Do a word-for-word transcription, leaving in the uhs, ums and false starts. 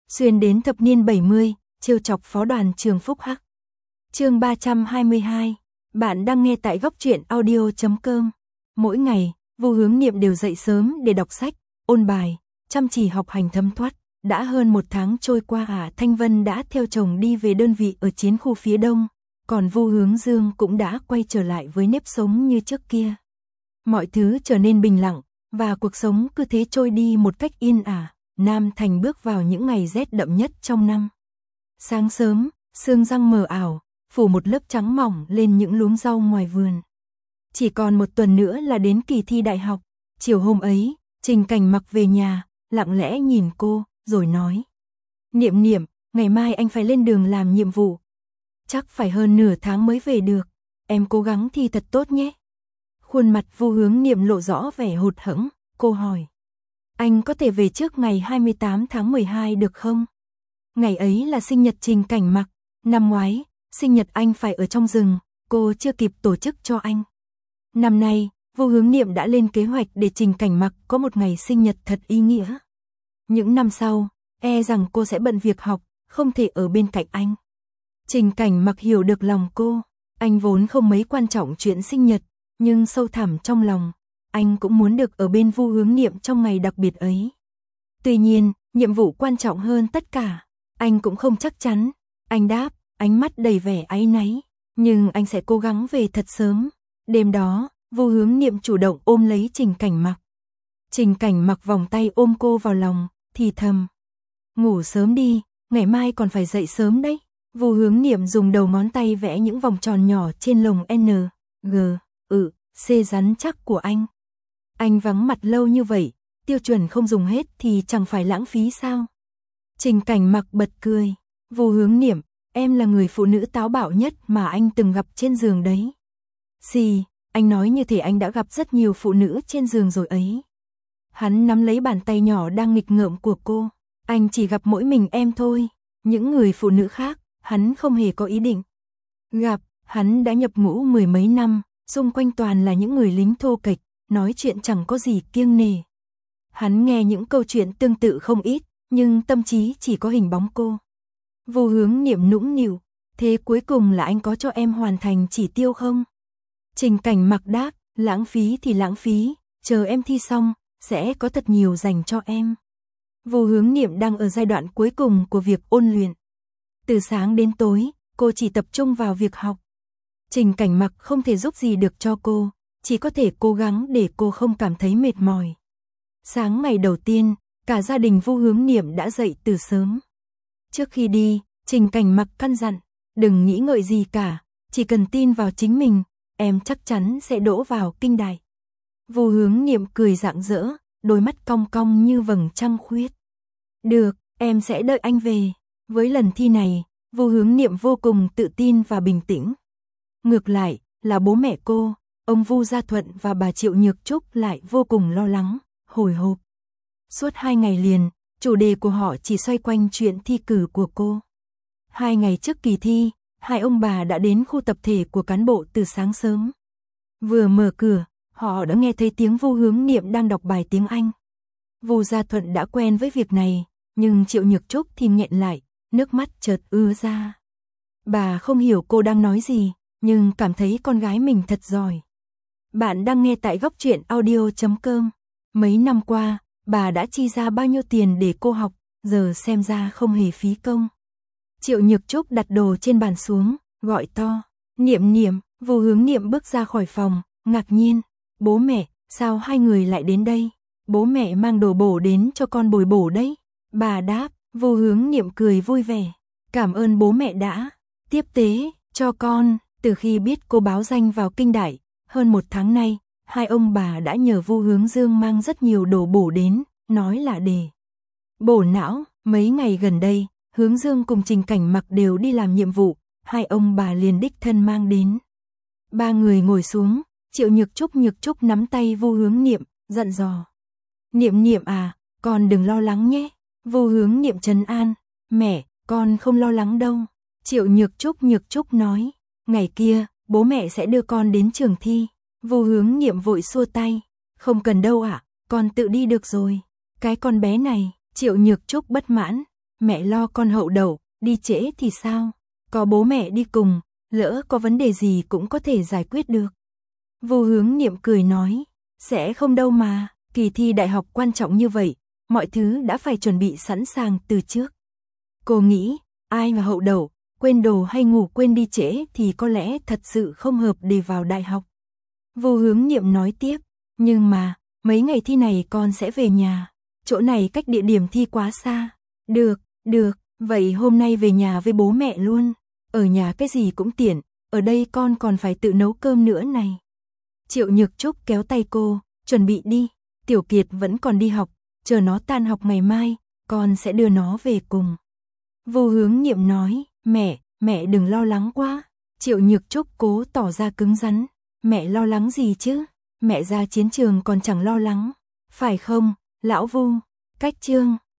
xuyên đến thập niên bảy mươi, trêu chọc phó đoàn trường Phúc Hắc. Chương ba trăm hai mươi hai, bạn đang nghe tại góc truyện audio chấm com. Mỗi ngày, Vu Hướng Niệm đều dậy sớm để đọc sách, ôn bài, chăm chỉ học hành thấm thoát. Đã hơn một tháng trôi qua à, Thanh Vân đã theo chồng đi về đơn vị ở chiến khu phía đông, còn Vu Hướng Dương cũng đã quay trở lại với nếp sống như trước kia. Mọi thứ trở nên bình lặng, và cuộc sống cứ thế trôi đi một cách yên ả. Nam Thành bước vào những ngày rét đậm nhất trong năm. Sáng sớm, sương răng mờ ảo, phủ một lớp trắng mỏng lên những luống rau ngoài vườn. Chỉ còn một tuần nữa là đến kỳ thi đại học. Chiều hôm ấy, Trình Cảnh Mặc về nhà, lặng lẽ nhìn cô, rồi nói: Niệm Niệm, ngày mai anh phải lên đường làm nhiệm vụ. Chắc phải hơn nửa tháng mới về được. Em cố gắng thi thật tốt nhé. Khuôn mặt Vu Hướng Niệm lộ rõ vẻ hụt hẫng, cô hỏi: Anh có thể về trước ngày hai mươi tám tháng mười hai được không? Ngày ấy là sinh nhật Trình Cảnh Mặc. Năm ngoái, sinh nhật anh phải ở trong rừng, cô chưa kịp tổ chức cho anh. Năm nay, Vu Hướng Niệm đã lên kế hoạch để Trình Cảnh Mặc có một ngày sinh nhật thật ý nghĩa. Những năm sau, e rằng cô sẽ bận việc học, không thể ở bên cạnh anh. Trình Cảnh Mặc hiểu được lòng cô, anh vốn không mấy quan trọng chuyện sinh nhật, nhưng sâu thẳm trong lòng, anh cũng muốn được ở bên Vu Hướng Niệm trong ngày đặc biệt ấy. Tuy nhiên, nhiệm vụ quan trọng hơn tất cả, anh cũng không chắc chắn. Anh đáp, ánh mắt đầy vẻ áy náy, nhưng anh sẽ cố gắng về thật sớm. Đêm đó, Vu Hướng Niệm chủ động ôm lấy Trình Cảnh Mặc. Trình Cảnh Mặc vòng tay ôm cô vào lòng, thì thầm: Ngủ sớm đi, ngày mai còn phải dậy sớm đấy. Vu Hướng Niệm dùng đầu ngón tay vẽ những vòng tròn nhỏ trên lồng N, G, Ừ, C rắn chắc của anh. Anh vắng mặt lâu như vậy, tiêu chuẩn không dùng hết thì chẳng phải lãng phí sao? Trình Cảnh Mặc bật cười. Vu Hướng Niệm, em là người phụ nữ táo bạo nhất mà anh từng gặp trên giường đấy. Xì, anh nói như thể anh đã gặp rất nhiều phụ nữ trên giường rồi ấy. Hắn nắm lấy bàn tay nhỏ đang nghịch ngợm của cô. Anh chỉ gặp mỗi mình em thôi. Những người phụ nữ khác, hắn không hề có ý định gặp. Hắn đã nhập ngũ mười mấy năm, xung quanh toàn là những người lính thô kệch, nói chuyện chẳng có gì kiêng nề. Hắn nghe những câu chuyện tương tự không ít, nhưng tâm trí chỉ có hình bóng cô. Vu Hướng Niệm nũng nịu, thế cuối cùng là anh có cho em hoàn thành chỉ tiêu không? Trình Cảnh Mặc đáp, lãng phí thì lãng phí, chờ em thi xong, sẽ có thật nhiều dành cho em. Vu Hướng Niệm đang ở giai đoạn cuối cùng của việc ôn luyện. Từ sáng đến tối, cô chỉ tập trung vào việc học. Trình Cảnh Mặc không thể giúp gì được cho cô, chỉ có thể cố gắng để cô không cảm thấy mệt mỏi. Sáng ngày đầu tiên, cả gia đình Vu Hướng Niệm đã dậy từ sớm. Trước khi đi, Trình Cảnh Mặc căn dặn, đừng nghĩ ngợi gì cả, chỉ cần tin vào chính mình, em chắc chắn sẽ đỗ vào kinh đại. Vu Hướng Niệm cười rạng rỡ, đôi mắt cong cong như vầng trăng khuyết. Được, em sẽ đợi anh về. Với lần thi này, Vu Hướng Niệm vô cùng tự tin và bình tĩnh. Ngược lại, là bố mẹ cô, ông Vu Gia Thuận và bà Triệu Nhược Trúc lại vô cùng lo lắng, hồi hộp. Suốt hai ngày liền, chủ đề của họ chỉ xoay quanh chuyện thi cử của cô. Hai ngày trước kỳ thi, hai ông bà đã đến khu tập thể của cán bộ từ sáng sớm. Vừa mở cửa, họ đã nghe thấy tiếng Vu Hướng Niệm đang đọc bài tiếng Anh. Vu Gia Thuận đã quen với việc này, nhưng Triệu Nhược Trúc thì nghẹn lại, nước mắt chợt ứa ra. Bà không hiểu cô đang nói gì, nhưng cảm thấy con gái mình thật giỏi. Bạn đang nghe tại góc truyện audio chấm com. Mấy năm qua, bà đã chi ra bao nhiêu tiền để cô học, giờ xem ra không hề phí công. Triệu Nhược Trúc đặt đồ trên bàn xuống, gọi to: Niệm Niệm. Vu Hướng Niệm bước ra khỏi phòng, ngạc nhiên: Bố mẹ, sao hai người lại đến đây? Bố mẹ mang đồ bổ đến cho con bồi bổ đấy. Bà đáp. Vu Hướng Niệm cười vui vẻ: Cảm ơn bố mẹ đã tiếp tế cho con. Từ khi biết cô báo danh vào kinh đại, hơn một tháng nay, hai ông bà đã nhờ Vu Hướng Dương mang rất nhiều đồ bổ đến, nói là để bổ não. Mấy ngày gần đây, Hướng Dương cùng Trình Cảnh Mặc đều đi làm nhiệm vụ, hai ông bà liền đích thân mang đến. Ba người ngồi xuống, Triệu Nhược Trúc Nhược Trúc nắm tay Vu Hướng Niệm, dặn dò: Niệm Niệm à, con đừng lo lắng nhé. Vu Hướng Niệm trấn an: Mẹ, con không lo lắng đâu. Triệu Nhược Trúc Nhược Trúc nói: Ngày kia, bố mẹ sẽ đưa con đến trường thi. Vu Hướng Niệm vội xua tay: Không cần đâu ạ, con tự đi được rồi. Cái con bé này. Triệu Nhược Trúc bất mãn: mẹ lo con Hậu Đậu, đi trễ thì sao? Có bố mẹ đi cùng, lỡ có vấn đề gì cũng có thể giải quyết được. Vô Hướng Niệm cười nói, sẽ không đâu mà, kỳ thi đại học quan trọng như vậy, mọi thứ đã phải chuẩn bị sẵn sàng từ trước. Cô nghĩ, ai mà Hậu Đậu, quên đồ hay ngủ quên đi trễ thì có lẽ thật sự không hợp để vào đại học. Vô Hướng Niệm nói tiếp, nhưng mà, mấy ngày thi này con sẽ về nhà, chỗ này cách địa điểm thi quá xa. Được, được, vậy hôm nay về nhà với bố mẹ luôn, ở nhà cái gì cũng tiện, ở đây con còn phải tự nấu cơm nữa này. Triệu Nhược Trúc kéo tay cô, chuẩn bị đi, Tiểu Kiệt vẫn còn đi học, chờ nó tan học ngày mai, con sẽ đưa nó về cùng. Vô Hướng Niệm nói, mẹ, mẹ đừng lo lắng quá. Triệu Nhược Trúc cố tỏ ra cứng rắn, mẹ lo lắng gì chứ, mẹ ra chiến trường còn chẳng lo lắng, phải không, lão Vu, cách chương.